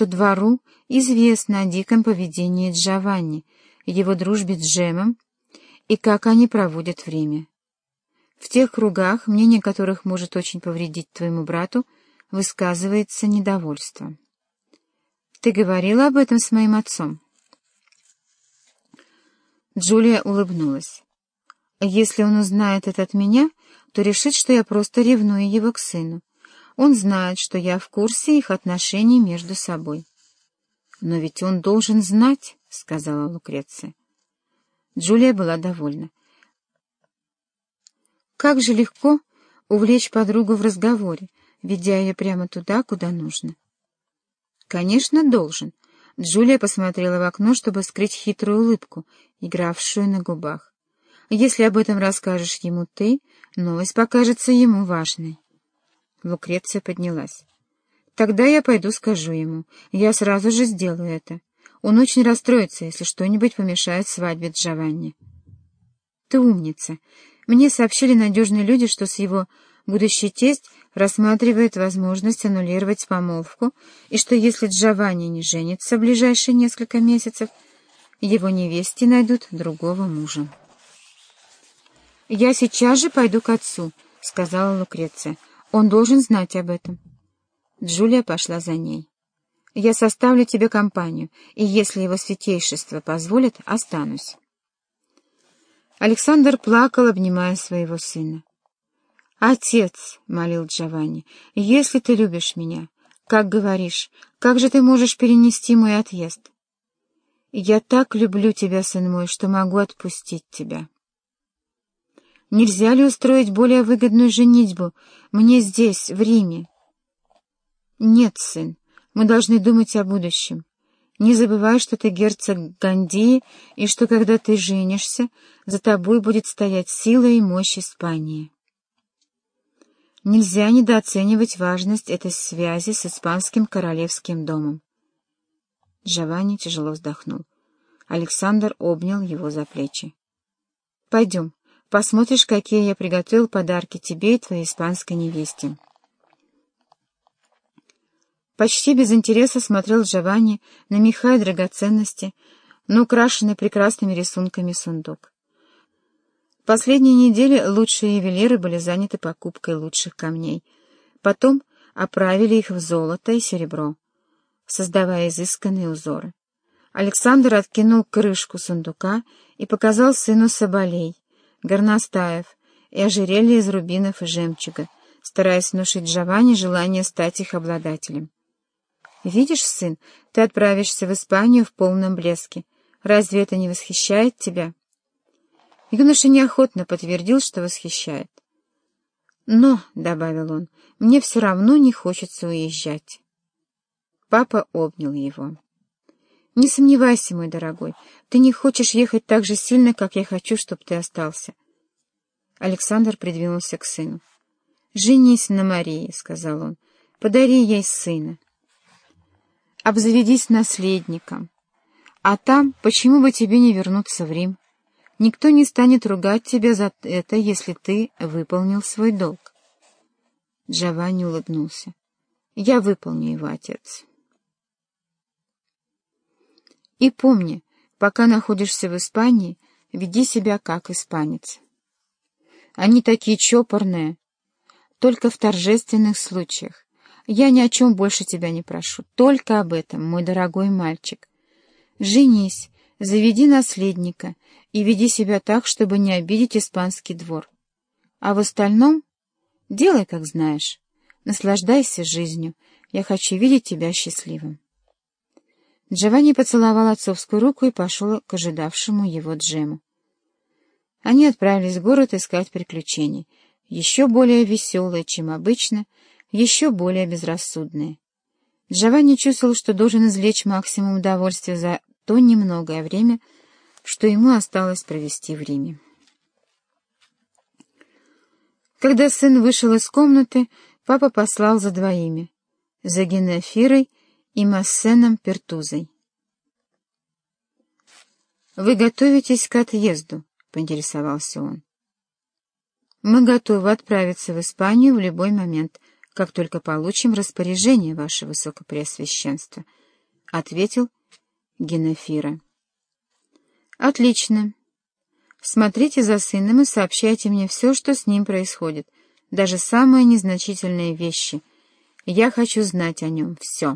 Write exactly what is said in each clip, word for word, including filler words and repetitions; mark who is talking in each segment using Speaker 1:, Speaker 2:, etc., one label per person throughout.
Speaker 1: что двору известно о диком поведении Джованни, его дружбе с Джемом и как они проводят время. В тех кругах, мнение которых может очень повредить твоему брату, высказывается недовольство. Ты говорила об этом с моим отцом?» Джулия улыбнулась. «Если он узнает это от меня, то решит, что я просто ревную его к сыну. Он знает, что я в курсе их отношений между собой». «Но ведь он должен знать», — сказала Лукреция. Джулия была довольна. Как же легко увлечь подругу в разговоре, ведя ее прямо туда, куда нужно. «Конечно, должен». Джулия посмотрела в окно, чтобы скрыть хитрую улыбку, игравшую на губах. «Если об этом расскажешь ему ты, новость покажется ему важной». Лукреция поднялась. «Тогда я пойду скажу ему. Я сразу же сделаю это. Он очень расстроится, если что-нибудь помешает свадьбе Джованни». «Ты умница. Мне сообщили надежные люди, что с его будущий тесть рассматривает возможность аннулировать помолвку, и что если Джованни не женится в ближайшие несколько месяцев, его невесте найдут другого мужа». «Я сейчас же пойду к отцу», — сказала Лукреция. «Он должен знать об этом». Джулия пошла за ней. «Я составлю тебе компанию, и если его святейшество позволит, останусь». Александр плакал, обнимая своего сына. «Отец», — молил Джованни, — «если ты любишь меня, как говоришь, как же ты можешь перенести мой отъезд? Я так люблю тебя, сын мой, что могу отпустить тебя. Нельзя ли устроить более выгодную женитьбу мне здесь, в Риме?» «Нет, сын, мы должны думать о будущем. Не забывай, что ты герцог Гандии, и что, когда ты женишься, за тобой будет стоять сила и мощь Испании. Нельзя недооценивать важность этой связи с испанским королевским домом». Джованни тяжело вздохнул. Александр обнял его за плечи. «Пойдем, посмотришь, какие я приготовил подарки тебе и твоей испанской невесте». Почти без интереса смотрел Джованни на меха и драгоценности, на украшенный прекрасными рисунками сундук. В последние недели лучшие ювелиры были заняты покупкой лучших камней. Потом оправили их в золото и серебро, создавая изысканные узоры. Александр откинул крышку сундука и показал сыну соболей, горностаев и ожерелье из рубинов и жемчуга, стараясь внушить Джованни желание стать их обладателем. «Видишь, сын, ты отправишься в Испанию в полном блеске. Разве это не восхищает тебя?» Юноша неохотно подтвердил, что восхищает. «Но, — добавил он, — мне все равно не хочется уезжать». Папа обнял его. «Не сомневайся, мой дорогой, ты не хочешь ехать так же сильно, как я хочу, чтобы ты остался». Александр придвинулся к сыну. «Женись на Марии, — сказал он, — подари ей сына. Обзаведись наследником. А там, почему бы тебе не вернуться в Рим? Никто не станет ругать тебя за это, если ты выполнил свой долг». Джованни улыбнулся. «Я выполню его, отец». «И помни, пока находишься в Испании, веди себя как испанец. Они такие чопорные, только в торжественных случаях. Я ни о чем больше тебя не прошу, только об этом, мой дорогой мальчик. Женись, заведи наследника и веди себя так, чтобы не обидеть испанский двор. А в остальном делай, как знаешь. Наслаждайся жизнью. Я хочу видеть тебя счастливым». Джованни поцеловал отцовскую руку и пошел к ожидавшему его Джему. Они отправились в город искать приключений, еще более веселые, чем обычно, еще более безрассудные. Джованни чувствовал, что должен извлечь максимум удовольствия за то немногое время, что ему осталось провести в Риме. Когда сын вышел из комнаты, папа послал за двоими — за Генефирой и Массеном Пертузой. «Вы готовитесь к отъезду?» — поинтересовался он. «Мы готовы отправиться в Испанию в любой момент, как только получим распоряжение, ваше высокопреосвященство», ответил Генофира. Отлично. Смотрите за сыном и сообщайте мне все, что с ним происходит, даже самые незначительные вещи. Я хочу знать о нем все.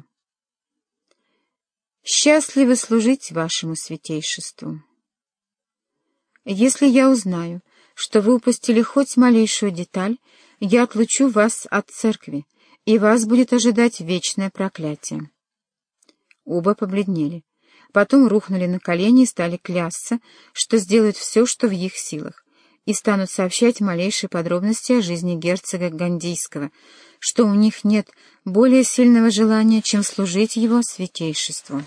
Speaker 1: Счастливы служить вашему святейшеству. Если я узнаю, что вы упустили хоть малейшую деталь, я отлучу вас от церкви, и вас будет ожидать вечное проклятие. Оба побледнели, потом рухнули на колени и стали клясться, что сделают все, что в их силах, и станут сообщать малейшие подробности о жизни герцога Гандийского, что у них нет более сильного желания, чем служить его святейшеству.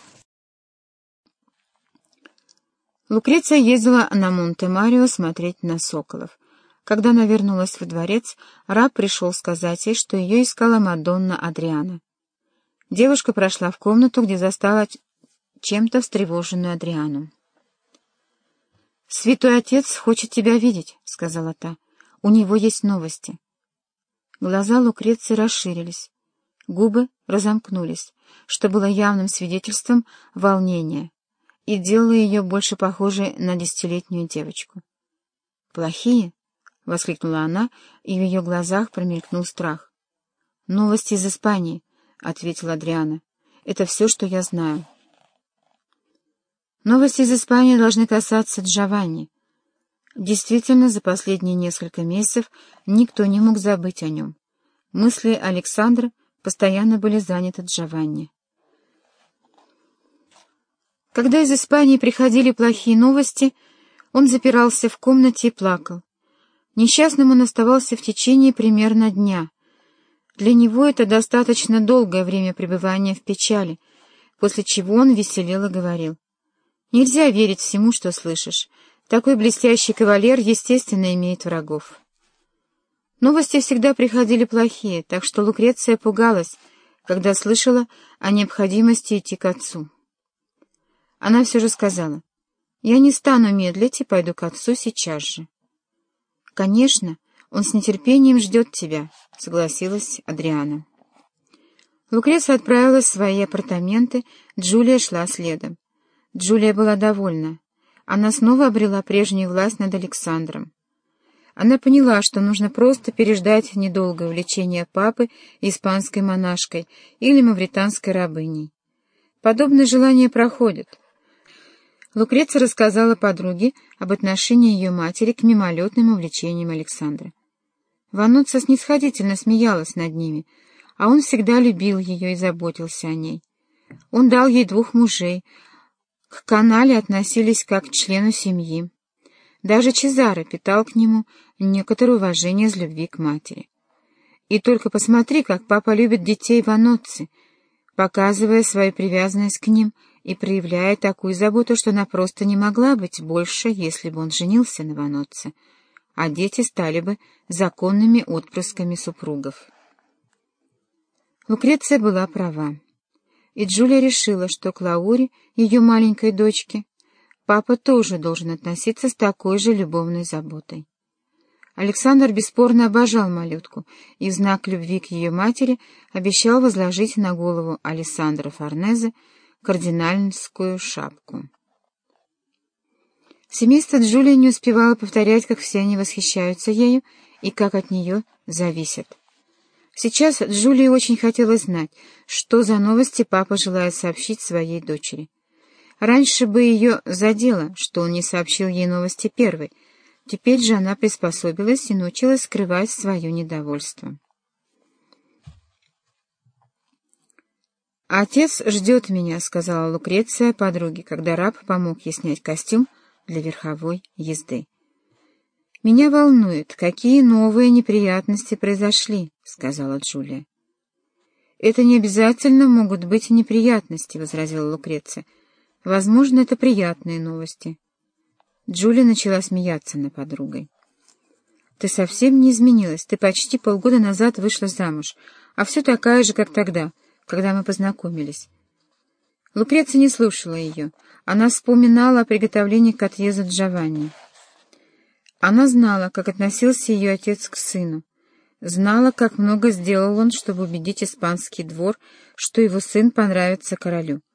Speaker 1: Лукреция ездила на Монте-Марио смотреть на соколов. Когда она вернулась в дворец, раб пришел сказать ей, что ее искала Мадонна Адриана. Девушка прошла в комнату, где застала чем-то встревоженную Адриану. «Святой отец хочет тебя видеть», — сказала та. «У него есть новости». Глаза Лукреции расширились, губы разомкнулись, что было явным свидетельством волнения, и делало ее больше похожей на десятилетнюю девочку. «Плохие?» — воскликнула она, и в ее глазах промелькнул страх. «Новости из Испании», — ответила Адриана. «Это все, что я знаю». «Новости из Испании должны касаться Джованни». Действительно, за последние несколько месяцев никто не мог забыть о нем. Мысли Александра постоянно были заняты Джованни. Когда из Испании приходили плохие новости, он запирался в комнате и плакал. Несчастным он оставался в течение примерно дня. Для него это достаточно долгое время пребывания в печали, после чего он веселел и говорил: «Нельзя верить всему, что слышишь. Такой блестящий кавалер, естественно, имеет врагов». Новости всегда приходили плохие, так что Лукреция пугалась, когда слышала о необходимости идти к отцу. Она все же сказала: «Я не стану медлить и пойду к отцу сейчас же». «Конечно, он с нетерпением ждет тебя», — согласилась Адриана. Лукреция отправилась в свои апартаменты, Джулия шла следом. Джулия была довольна. Она снова обрела прежнюю власть над Александром. Она поняла, что нужно просто переждать недолгое увлечение папы испанской монашкой или мавританской рабыней. Подобные желания проходят. Лукреция рассказала подруге об отношении ее матери к мимолетным увлечениям Александра. Вануццо снисходительно смеялась над ними, а он всегда любил ее и заботился о ней. Он дал ей двух мужей, к Канале относились как к члену семьи. Даже Чезаро питал к нему некоторое уважение из любви к матери. И только посмотри, как папа любит детей Вануцци, показывая свою привязанность к ним и проявляя такую заботу, что она просто не могла быть больше, если бы он женился на Вануцци, а дети стали бы законными отпрысками супругов. Лукреция была права, и Джулия решила, что к Лауре, ее маленькой дочке, папа тоже должен относиться с такой же любовной заботой. Александр бесспорно обожал малютку и в знак любви к ее матери обещал возложить на голову Алессандро Форнезе кардинальскую шапку. Семейство Джулии не успевало повторять, как все они восхищаются ею и как от нее зависят. Сейчас Джулии очень хотелось знать, что за новости папа желает сообщить своей дочери. Раньше бы ее задело, что он не сообщил ей новости первой. Теперь же она приспособилась и научилась скрывать свое недовольство. «Отец ждет меня», — сказала Лукреция подруге, когда раб помог ей снять костюм для верховой езды. «Меня волнует, какие новые неприятности произошли», — сказала Джулия. «Это не обязательно могут быть неприятности», — возразила Лукреция. «Возможно, это приятные новости». Джулия начала смеяться над подругой. «Ты совсем не изменилась. Ты почти полгода назад вышла замуж, а все такая же, как тогда, когда мы познакомились». Лукреция не слушала ее. Она вспоминала о приготовлении к отъезду Джованни. Она знала, как относился ее отец к сыну. Знала, как много сделал он, чтобы убедить испанский двор, что его сын понравится королю.